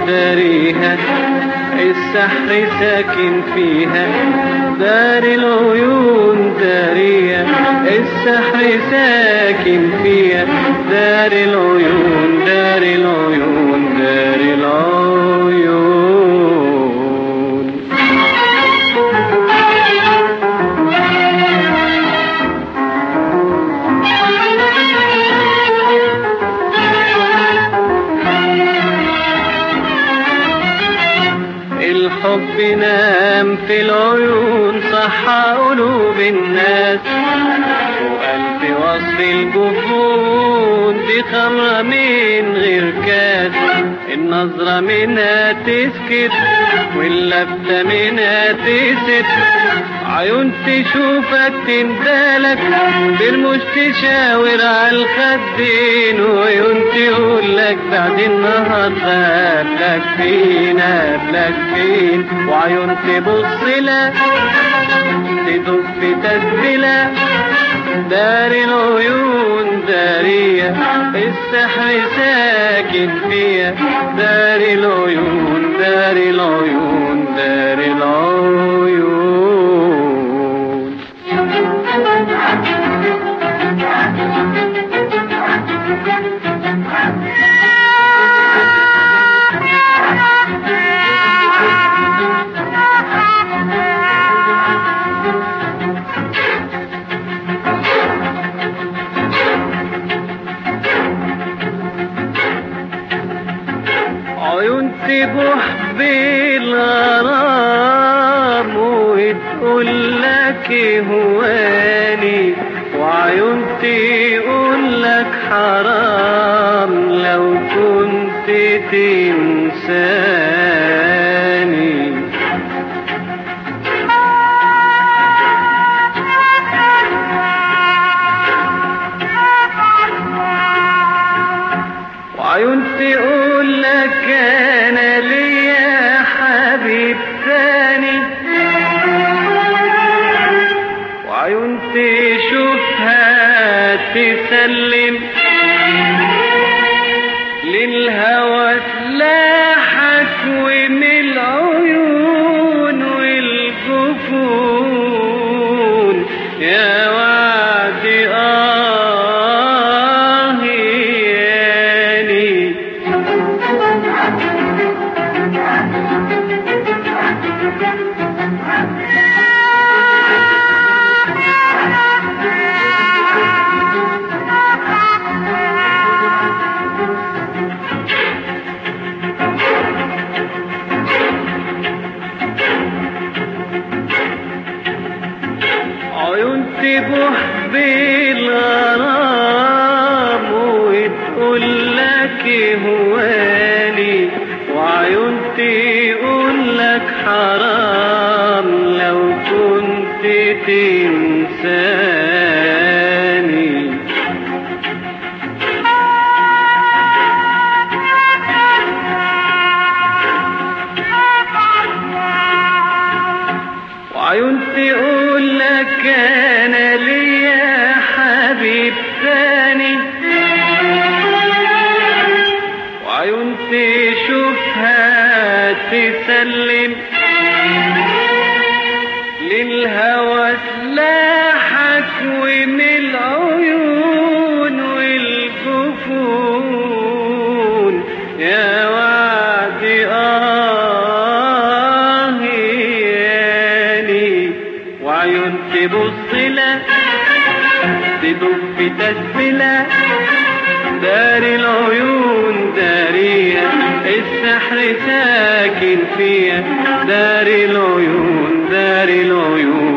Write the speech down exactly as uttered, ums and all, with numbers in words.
داريها السحر ساكن فيها، دار العيون داريها السحر ساكن فيها، دار العيون دار العيون دار العيون. الحب نام في العيون صحى قلوب الناس، وقلب وصف الجفون دي خمرة من غير كاس، النظرة منها تسكت واللفتة منها تست، عيون تشوفك تندالك برموش تشاور عالخدين، وعيون تقولك بعد النهارده قبلك فين قبلك فين، وعيون تبصلك تدق في تسبيلك، دار العيون دارية السحر ساكن فيها، دار العيون دار العيون دار العيون. عيون تبوح بالغرام وتقولك هواني، وعيون تقولك حرام لو كنت تنساني، وعيون تقولك انا ليا حبيب تاني، وعيون تشوفها تسلم للهوى سلاحك، ومن العيون والجفون يا وعدي آه ياني. عيون تبوح بالغرام وتقولك هواني، وعيون تقولك حرام لو كنت تنساني، وعيون تقولك انا ليا حبيب تاني، وعيون تشوفها تسلم للهوى سلاحك، ومن العيون والجفون يا وعدي آه ياني، وعيون تبصلك تدق في تسبيلك، دار العيون دارية السحر ساكن فيها، دار العيون دار العيون